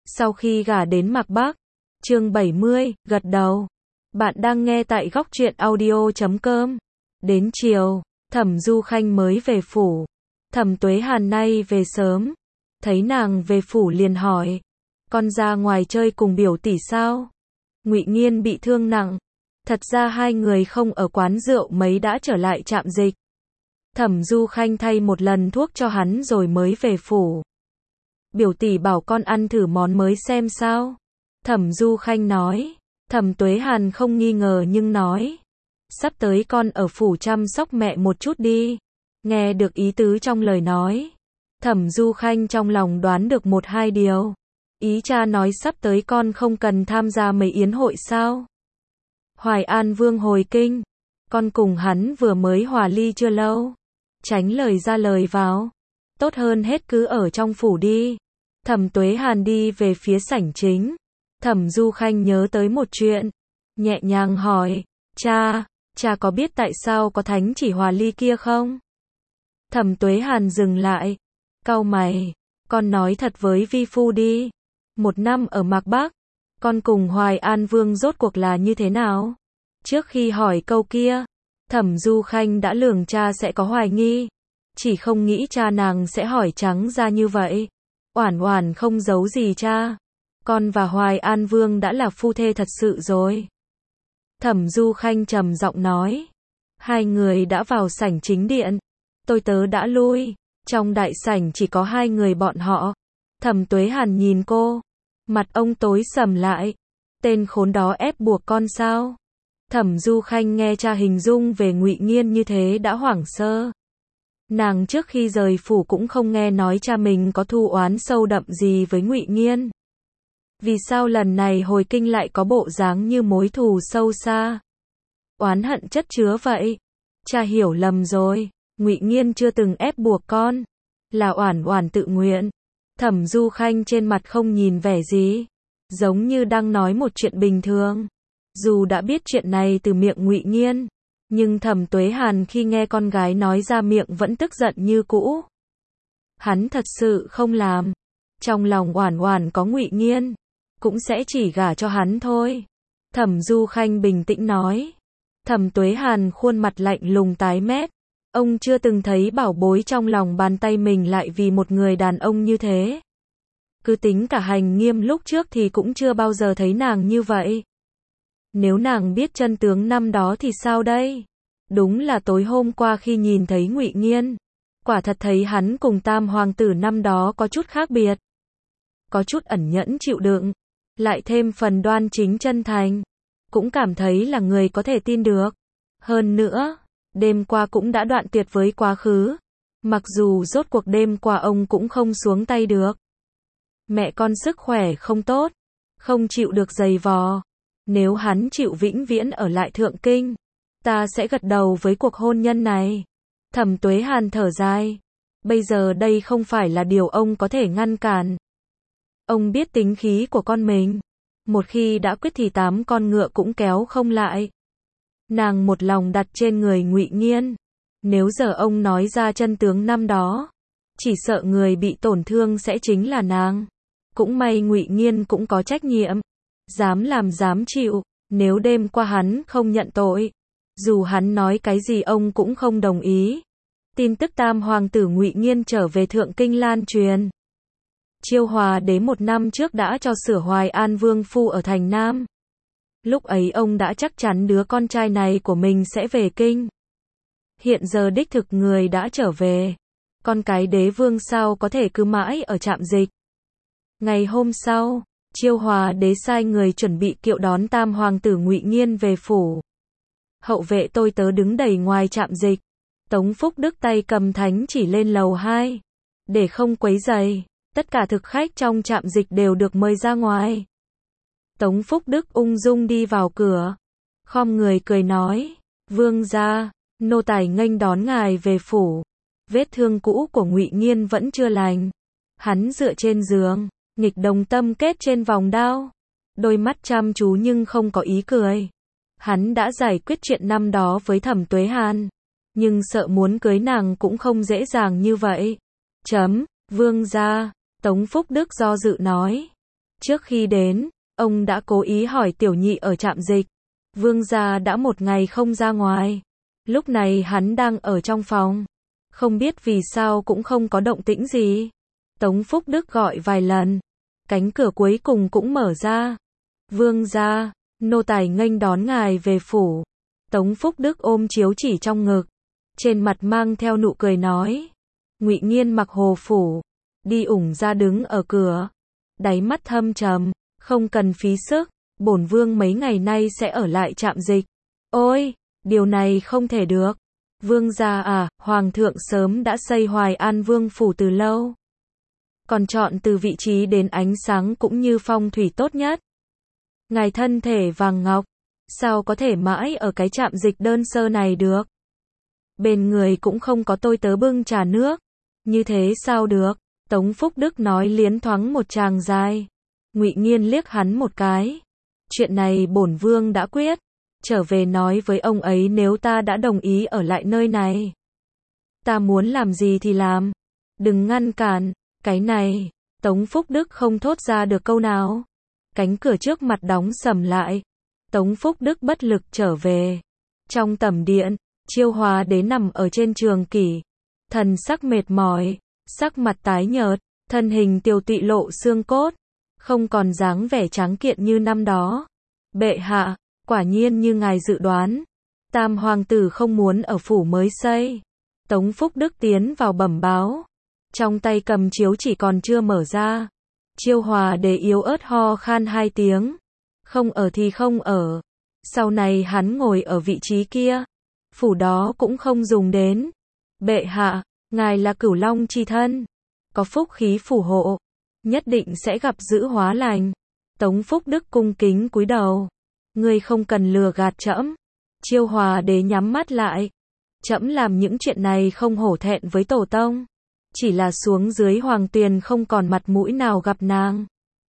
Sau khi gả đến Mạc Bắc. Chương 70, gật đầu. Bạn đang nghe tại góc truyện audio.com. Đến chiều, Thẩm Du Khanh mới về phủ. Thẩm Tuế Hàn nay về sớm. Thấy nàng về phủ liền hỏi. Con ra ngoài chơi cùng biểu tỷ sao? Ngụy Nghiên bị thương nặng. Thật ra hai người không ở quán rượu mấy đã trở lại trạm dịch. Thẩm Du Khanh thay một lần thuốc cho hắn rồi mới về phủ. Biểu tỷ bảo con ăn thử món mới xem sao. Thẩm Du Khanh nói. Thẩm Tuế Hàn không nghi ngờ nhưng nói. Sắp tới con ở phủ chăm sóc mẹ một chút đi. Nghe được ý tứ trong lời nói. Thẩm Du Khanh trong lòng đoán được một hai điều. Ý cha nói sắp tới con không cần tham gia mấy yến hội sao? Hoài An Vương hồi kinh. Con cùng hắn vừa mới hòa ly chưa lâu. Tránh lời ra lời vào. Tốt hơn hết cứ ở trong phủ đi. Thẩm Tuế Hàn đi về phía sảnh chính. Thẩm Du Khanh nhớ tới một chuyện. Nhẹ nhàng hỏi. Cha có biết tại sao có thánh chỉ hòa ly kia không? Thẩm Tuế Hàn dừng lại. Cau mày. Con nói thật với vi phu đi. Một năm ở Mạc Bắc. Con cùng Hoài An Vương rốt cuộc là như thế nào? Trước khi hỏi câu kia. Thẩm Du Khanh đã lường cha sẽ có hoài nghi. Chỉ không nghĩ cha nàng sẽ hỏi trắng ra như vậy. Oản Oản không giấu gì cha. Con và Hoài An Vương đã là phu thê thật sự rồi. Thẩm Du Khanh trầm giọng nói. Hai người đã vào sảnh chính điện. Tôi tớ đã lui. Trong đại sảnh chỉ có hai người bọn họ. Thẩm Tuế Hàn nhìn cô. Mặt ông tối sầm lại. Tên khốn đó ép buộc con sao? Thẩm Du Khanh nghe cha hình dung về Ngụy Nghiên như thế đã hoảng sơ. Nàng trước khi rời phủ cũng không nghe nói cha mình có thù oán sâu đậm gì với Ngụy Nghiên. Vì sao lần này hồi kinh lại có bộ dáng như mối thù sâu xa? Oán hận chất chứa vậy. Cha hiểu lầm rồi. Ngụy Nghiên chưa từng ép buộc con. Là Oản Oản tự nguyện. Thẩm Du Khanh trên mặt không nhìn vẻ gì. Giống như đang nói một chuyện bình thường. Dù đã biết chuyện này từ miệng Ngụy Nghiên. Nhưng Thẩm Tuế Hàn khi nghe con gái nói ra miệng vẫn tức giận như cũ. Hắn thật sự không làm. Trong lòng Oản Oản có Ngụy Nghiên. Cũng sẽ chỉ gả cho hắn thôi. Thẩm Du Khanh bình tĩnh nói. Thẩm Tuế Hàn khuôn mặt lạnh lùng tái mét. Ông chưa từng thấy bảo bối trong lòng bàn tay mình lại vì một người đàn ông như thế. Cứ tính cả Hành Nghiêm lúc trước thì cũng chưa bao giờ thấy nàng như vậy. Nếu nàng biết chân tướng năm đó thì sao đây? Đúng là tối hôm qua khi nhìn thấy Ngụy Nghiên, quả thật thấy hắn cùng Tam hoàng tử năm đó có chút khác biệt. Có chút ẩn nhẫn chịu đựng, lại thêm phần đoan chính chân thành, cũng cảm thấy là người có thể tin được. Hơn nữa, đêm qua cũng đã đoạn tuyệt với quá khứ. Mặc dù rốt cuộc đêm qua ông cũng không xuống tay được. Mẹ con sức khỏe không tốt, không chịu được giày vò. Nếu hắn chịu vĩnh viễn ở lại Thượng Kinh, ta sẽ gật đầu với cuộc hôn nhân này. Thẩm Tuế Hàn thở dài. Bây giờ đây không phải là điều ông có thể ngăn cản. Ông biết tính khí của con mình. Một khi đã quyết thì 8 con ngựa cũng kéo không lại. Nàng một lòng đặt trên người Ngụy Nghiên. Nếu giờ ông nói ra chân tướng năm đó, chỉ sợ người bị tổn thương sẽ chính là nàng. Cũng may Ngụy Nghiên cũng có trách nhiệm. Dám làm dám chịu. Nếu đêm qua hắn không nhận tội, dù hắn nói cái gì ông cũng không đồng ý. Tin tức Tam hoàng tử Ngụy Nghiên trở về Thượng Kinh lan truyền. Chiêu Hòa đế 1 năm trước đã cho sửa Hoài An Vương phu ở thành Nam. Lúc ấy ông đã chắc chắn đứa con trai này của mình sẽ về kinh. Hiện giờ đích thực người đã trở về. Con cái đế vương sao có thể cứ mãi ở trạm dịch. Ngày hôm sau, Chiêu Hòa đế sai người chuẩn bị kiệu đón Tam hoàng tử Ngụy Nghiên về phủ. Hậu vệ tôi tớ đứng đầy ngoài trạm dịch. Tống Phúc Đức tay cầm thánh chỉ lên lầu 2. Để không quấy rầy, tất cả thực khách trong trạm dịch đều được mời ra ngoài. Tống Phúc Đức ung dung đi vào cửa. Khom người cười nói. Vương gia, nô tài nghênh đón ngài về phủ. Vết thương cũ của Ngụy Nghiên vẫn chưa lành. Hắn dựa trên giường, nghịch đồng tâm kết trên vòng đao. Đôi mắt chăm chú nhưng không có ý cười. Hắn đã giải quyết chuyện năm đó với Thẩm Tuế Hàn. Nhưng sợ muốn cưới nàng cũng không dễ dàng như vậy. Vương gia, Tống Phúc Đức do dự nói. Trước khi đến, ông đã cố ý hỏi tiểu nhị ở trạm dịch. Vương gia đã một ngày không ra ngoài. Lúc này hắn đang ở trong phòng. Không biết vì sao cũng không có động tĩnh gì. Tống Phúc Đức gọi vài lần. Cánh cửa cuối cùng cũng mở ra. Vương gia, nô tài nghênh đón ngài về phủ. Tống Phúc Đức ôm chiếu chỉ trong ngực. Trên mặt mang theo nụ cười nói. Ngụy Nghiên mặc hồ phủ. Đi ủng ra đứng ở cửa. Đáy mắt thâm trầm. Không cần phí sức. Bổn vương mấy ngày nay sẽ ở lại trạm dịch. Ôi, điều này không thể được. Vương gia à, hoàng thượng sớm đã xây Hoài An Vương phủ từ lâu. Còn chọn từ vị trí đến ánh sáng cũng như phong thủy tốt nhất. Ngài thân thể vàng ngọc, sao có thể mãi ở cái trạm dịch đơn sơ này được? Bên người cũng không có tôi tớ bưng trà nước. Như thế sao được? Tống Phúc Đức nói liến thoáng một tràng dài. Ngụy Nghiên liếc hắn một cái. Chuyện này bổn vương đã quyết. Trở về nói với ông ấy nếu ta đã đồng ý ở lại nơi này. Ta muốn làm gì thì làm. Đừng ngăn cản. Cái này, Tống Phúc Đức không thốt ra được câu nào. Cánh cửa trước mặt đóng sầm lại. Tống Phúc Đức bất lực trở về. Trong tẩm điện, Chiêu Hòa Đế nằm ở trên trường kỷ. Thần sắc mệt mỏi, sắc mặt tái nhợt, thân hình tiều tụy lộ xương cốt. Không còn dáng vẻ tráng kiện như năm đó. Bệ hạ, quả nhiên như ngài dự đoán. Tam hoàng tử không muốn ở phủ mới xây. Tống Phúc Đức tiến vào bẩm báo. Trong tay cầm chiếu chỉ còn chưa mở ra. Chiêu Hòa Đế yếu ớt ho khan 2 tiếng. Không ở thì không ở. Sau này hắn ngồi ở vị trí kia. Phủ đó cũng không dùng đến. Bệ hạ, ngài là Cửu Long chi thân. Có phúc khí phù hộ. Nhất định sẽ gặp dữ hóa lành. Tống Phúc Đức cung kính cúi đầu. Ngươi không cần lừa gạt trẫm. Chiêu Hòa Đế nhắm mắt lại. Trẫm làm những chuyện này không hổ thẹn với tổ tông. Chỉ là xuống dưới hoàng tuyền không còn mặt mũi nào gặp nàng.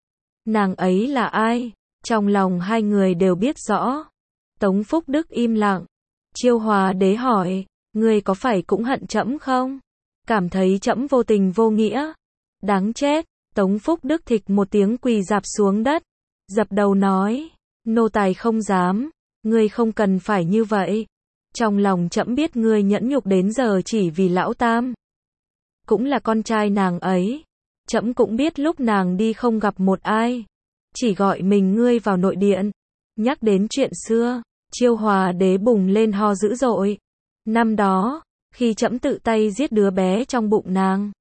Nàng ấy là ai? Trong lòng hai người đều biết rõ. Tống Phúc Đức im lặng. Chiêu Hòa Đế hỏi, ngươi có phải cũng hận trẫm không? Cảm thấy trẫm vô tình vô nghĩa? Đáng chết. Tống Phúc Đức thịch một tiếng quỳ rạp xuống đất. Dập đầu nói, nô tài không dám. Ngươi không cần phải như vậy. Trong lòng trẫm biết ngươi nhẫn nhục đến giờ chỉ vì lão tam. Cũng là con trai nàng ấy. Trẫm cũng biết lúc nàng đi không gặp một ai. Chỉ gọi mình ngươi vào nội điện. Nhắc đến chuyện xưa, Chiêu Hòa Đế bùng lên ho dữ dội. Năm đó, khi trẫm tự tay giết đứa bé trong bụng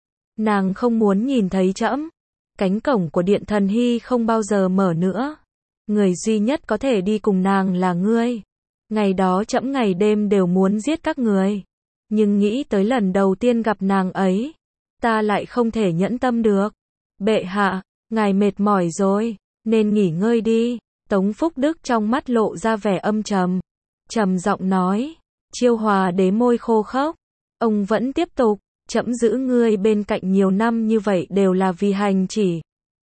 nàng không muốn nhìn thấy trẫm. Cánh cổng của điện thần hy không bao giờ mở nữa. Người duy nhất có thể đi cùng nàng là ngươi. Ngày đó trẫm ngày đêm đều muốn giết các người. Nhưng nghĩ tới lần đầu tiên gặp nàng ấy, ta lại không thể nhẫn tâm được. Bệ hạ, ngài mệt mỏi rồi, nên nghỉ ngơi đi. Tống Phúc Đức trong mắt lộ ra vẻ âm trầm. Trầm giọng nói. Chiêu Hòa Đế môi khô khốc. Ông vẫn tiếp tục. Trẫm giữ ngươi bên cạnh nhiều năm như vậy đều là vì hành chỉ.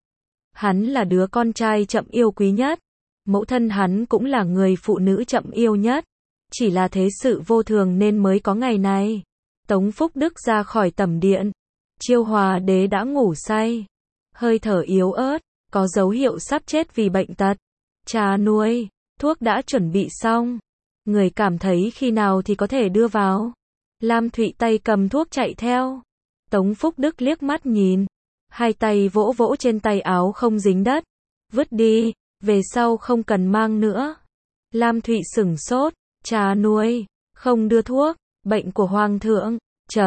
Hắn là đứa con trai trẫm yêu quý nhất. Mẫu thân hắn cũng là người phụ nữ trẫm yêu nhất. Chỉ là thế sự vô thường nên mới có ngày này. Tống Phúc Đức ra khỏi tẩm điện. Chiêu Hòa Đế đã ngủ say. Hơi thở yếu ớt, có dấu hiệu sắp chết vì bệnh tật. Trà nuôi, thuốc đã chuẩn bị xong. Người cảm thấy khi nào thì có thể đưa vào. Lam Thụy tay cầm thuốc chạy theo. Tống Phúc Đức liếc mắt nhìn. Hai tay vỗ vỗ trên tay áo không dính đất. Vứt đi, về sau không cần mang nữa. Lam Thụy sửng sốt. Trà nuôi, không đưa thuốc, bệnh của hoàng thượng.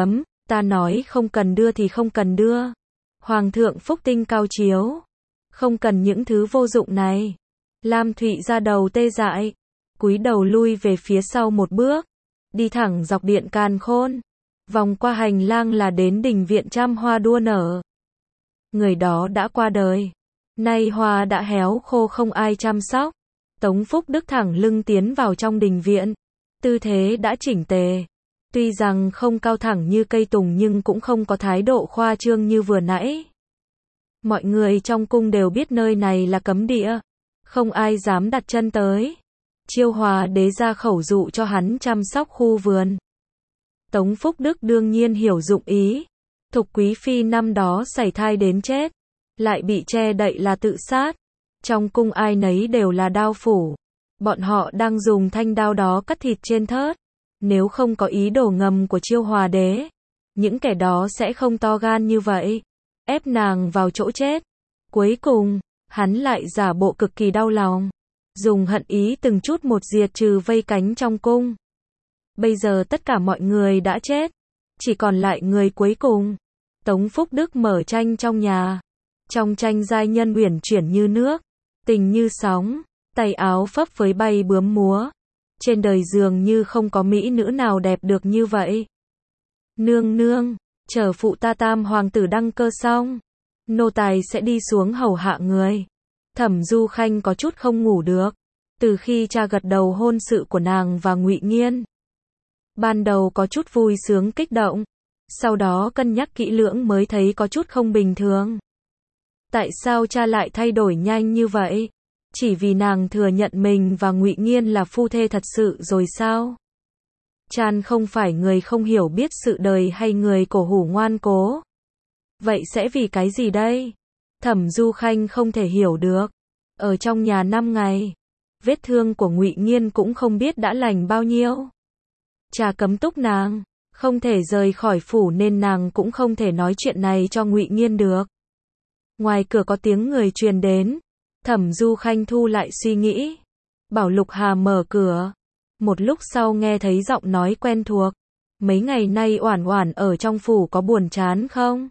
Ta nói không cần đưa thì không cần đưa. Hoàng thượng phúc tinh cao chiếu. Không cần những thứ vô dụng này. Lam Thụy ra đầu tê dại. Cúi đầu lui về phía sau một bước. Đi thẳng dọc điện Càn Khôn. Vòng qua hành lang là đến đình viện trăm hoa đua nở. Người đó đã qua đời. Nay hoa đã héo khô không ai chăm sóc. Tống Phúc Đức thẳng lưng tiến vào trong đình viện. Tư thế đã chỉnh tề. Tuy rằng không cao thẳng như cây tùng nhưng cũng không có thái độ khoa trương như vừa nãy. Mọi người trong cung đều biết nơi này là cấm địa. Không ai dám đặt chân tới. Chiêu Hòa Đế ra khẩu dụ cho hắn chăm sóc khu vườn. Tống Phúc Đức đương nhiên hiểu dụng ý. Thục Quý Phi năm đó sảy thai đến chết. lại bị che đậy là tự sát. Trong cung ai nấy đều là đao phủ. Bọn họ đang dùng thanh đao đó cắt thịt trên thớt. Nếu không có ý đồ ngầm của Chiêu Hòa đế, những kẻ đó sẽ không to gan như vậy, ép nàng vào chỗ chết. Cuối cùng, hắn lại giả bộ cực kỳ đau lòng, dùng hận ý từng chút một diệt trừ vây cánh trong cung. Bây giờ tất cả mọi người đã chết, chỉ còn lại người cuối cùng. Tống Phúc Đức mở tranh trong nhà. Trong tranh giai nhân uyển chuyển như nước, tình như sóng, tay áo phấp phới bay bướm múa. Trên đời dường như không có mỹ nữ nào đẹp được như vậy. Nương nương, chờ phụ ta tam hoàng tử đăng cơ xong, nô tài sẽ đi xuống hầu hạ người. Thẩm Du Khanh có chút không ngủ được, từ khi cha gật đầu hôn sự của nàng và Ngụy Nghiên. Ban đầu có chút vui sướng kích động, sau đó cân nhắc kỹ lưỡng mới thấy có chút không bình thường. Tại sao cha lại thay đổi nhanh như vậy? Chỉ vì nàng thừa nhận mình và Ngụy Nghiên là phu thê thật sự rồi sao? Chan không phải người không hiểu biết sự đời hay người cổ hủ ngoan cố. Vậy sẽ vì cái gì đây? Thẩm Du Khanh không thể hiểu được. Ở trong nhà 5 ngày, vết thương của Ngụy Nghiên cũng không biết đã lành bao nhiêu. Cha cấm túc nàng, không thể rời khỏi phủ nên nàng cũng không thể nói chuyện này cho Ngụy Nghiên được. Ngoài cửa có tiếng người truyền đến. Thẩm Du Khanh thu lại suy nghĩ. Bảo Lục Hà mở cửa. Một lúc sau nghe thấy giọng nói quen thuộc. Mấy ngày nay Oản Oản ở trong phủ có buồn chán không?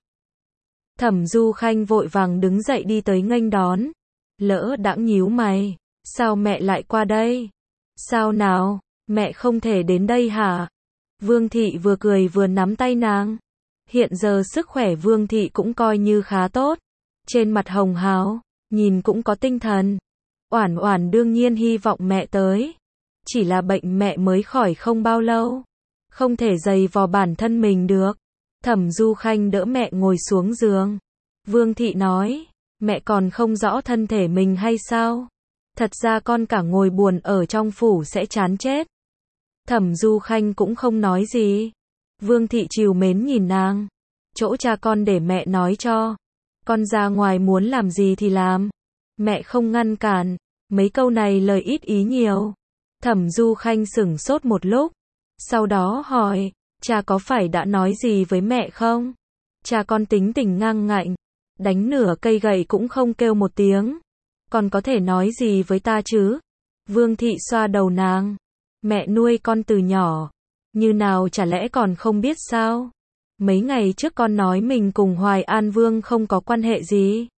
Thẩm Du Khanh vội vàng đứng dậy đi tới nghênh đón. Lỡ đãng nhíu mày. Sao mẹ lại qua đây? Sao nào? Mẹ không thể đến đây hả? Vương Thị vừa cười vừa nắm tay nàng. Hiện giờ sức khỏe Vương Thị cũng coi như khá tốt. Trên mặt hồng hào, nhìn cũng có tinh thần. Oản Oản đương nhiên hy vọng mẹ tới. Chỉ là bệnh mẹ mới khỏi không bao lâu. Không thể giày vò bản thân mình được. Thẩm Du Khanh đỡ mẹ ngồi xuống giường. Vương Thị nói, mẹ còn không rõ thân thể mình hay sao? Thật ra con cả ngồi buồn ở trong phủ sẽ chán chết. Thẩm Du Khanh cũng không nói gì. Vương Thị trìu mến nhìn nàng. Chỗ cha con để mẹ nói cho. Con ra ngoài muốn làm gì thì làm. Mẹ không ngăn cản. Mấy câu này lời ít ý nhiều. Thẩm Du Khanh sửng sốt một lúc. Sau đó hỏi, cha có phải đã nói gì với mẹ không? Cha con tính tình ngang ngạnh. Đánh nửa cây gậy cũng không kêu một tiếng. Con có thể nói gì với ta chứ? Vương Thị xoa đầu nàng. Mẹ nuôi con từ nhỏ. Như nào chả lẽ còn không biết sao? Mấy ngày trước con nói mình cùng Hoài An Vương không có quan hệ gì.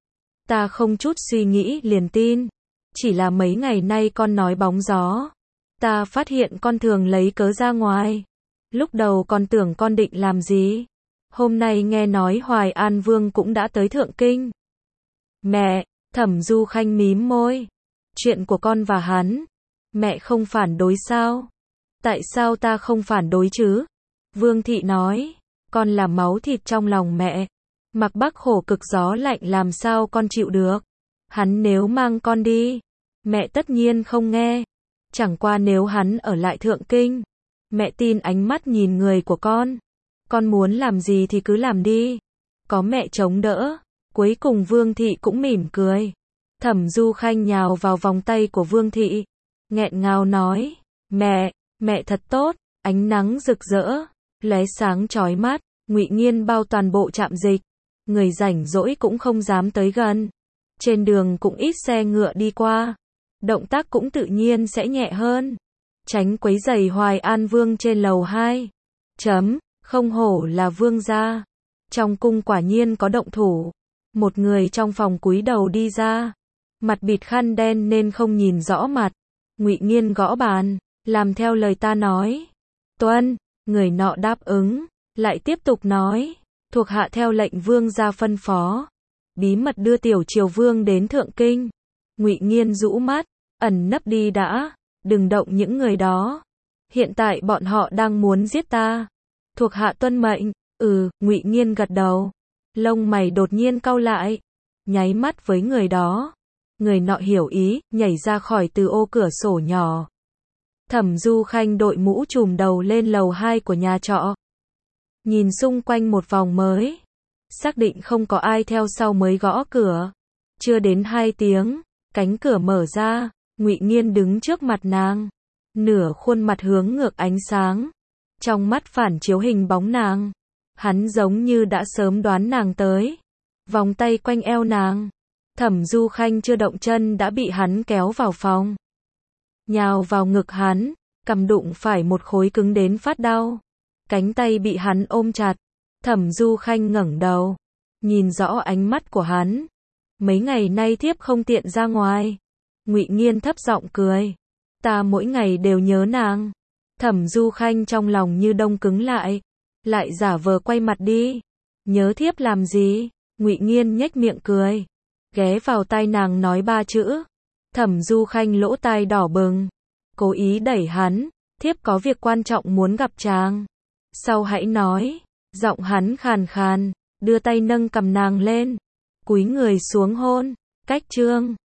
Ta không chút suy nghĩ liền tin. Chỉ là mấy ngày nay con nói bóng gió. Ta phát hiện con thường lấy cớ ra ngoài. Lúc đầu con tưởng con định làm gì. Hôm nay nghe nói Hoài An Vương cũng đã tới Thượng Kinh. Mẹ, Thẩm Du Khanh mím môi. Chuyện của con và hắn. Mẹ không phản đối sao? Tại sao ta không phản đối chứ? Vương Thị nói. Con là máu thịt trong lòng mẹ. Mặc Bắc khổ cực gió lạnh làm sao con chịu được. Hắn nếu mang con đi, mẹ tất nhiên không nghe. Chẳng qua nếu hắn ở lại Thượng Kinh, mẹ tin ánh mắt nhìn người của con. Con muốn làm gì thì cứ làm đi. Có mẹ chống đỡ. Cuối cùng Vương Thị cũng mỉm cười. Thẩm Du Khanh nhào vào vòng tay của Vương Thị. Nghẹn ngào nói. Mẹ thật tốt. Ánh nắng rực rỡ. Lóe sáng chói mắt. Ngụy Nghiên bao toàn bộ trạm dịch. Người rảnh rỗi cũng không dám tới gần. Trên đường cũng ít xe ngựa đi qua. Động tác cũng tự nhiên sẽ nhẹ hơn. Tránh quấy rầy Hoài An Vương trên lầu 2. Không hổ là vương gia. Trong cung quả nhiên có động thủ. Một người trong phòng cúi đầu đi ra. Mặt bịt khăn đen nên không nhìn rõ mặt. Ngụy Nghiên gõ bàn. Làm theo lời ta nói. Tuân. Người nọ đáp ứng. Lại tiếp tục nói. Thuộc hạ theo lệnh vương gia phân phó. Bí mật đưa Tiểu Triều Vương đến Thượng Kinh. Ngụy Nghiên rũ mắt. Ẩn nấp đi đã. Đừng động những người đó. Hiện tại bọn họ đang muốn giết ta. Thuộc hạ tuân mệnh. Ngụy Nghiên gật đầu. Lông mày đột nhiên cau lại. Nháy mắt với người đó. Người nọ hiểu ý, nhảy ra khỏi từ ô cửa sổ nhỏ. Thẩm Du Khanh đội mũ trùm đầu lên lầu 2 của nhà trọ. Nhìn xung quanh một vòng mới. xác định không có ai theo sau mới gõ cửa. Chưa đến 2 tiếng, cánh cửa mở ra, Ngụy Nghiên đứng trước mặt nàng, nửa khuôn mặt hướng ngược ánh sáng, trong mắt phản chiếu hình bóng nàng. Hắn giống như đã sớm đoán nàng tới, vòng tay quanh eo nàng. Thẩm Du Khanh chưa động chân đã bị hắn kéo vào phòng, nhào vào ngực hắn, cằm đụng phải một khối cứng đến phát đau. Cánh tay bị hắn ôm chặt. Thẩm Du Khanh ngẩng đầu, nhìn rõ ánh mắt của hắn. Mấy ngày nay thiếp không tiện ra ngoài. Ngụy Nghiên thấp giọng cười. Ta mỗi ngày đều nhớ nàng. Thẩm Du Khanh trong lòng như đông cứng lại giả vờ quay mặt đi. Nhớ thiếp làm gì? Ngụy Nghiên nhếch miệng cười, ghé vào tai nàng nói 3 chữ. Thẩm Du Khanh lỗ tai đỏ bừng, cố ý đẩy hắn, thiếp có việc quan trọng muốn gặp chàng. Sau hãy nói. Giọng hắn khàn khàn, đưa tay nâng cằm nàng lên, cúi người xuống hôn. Cách chương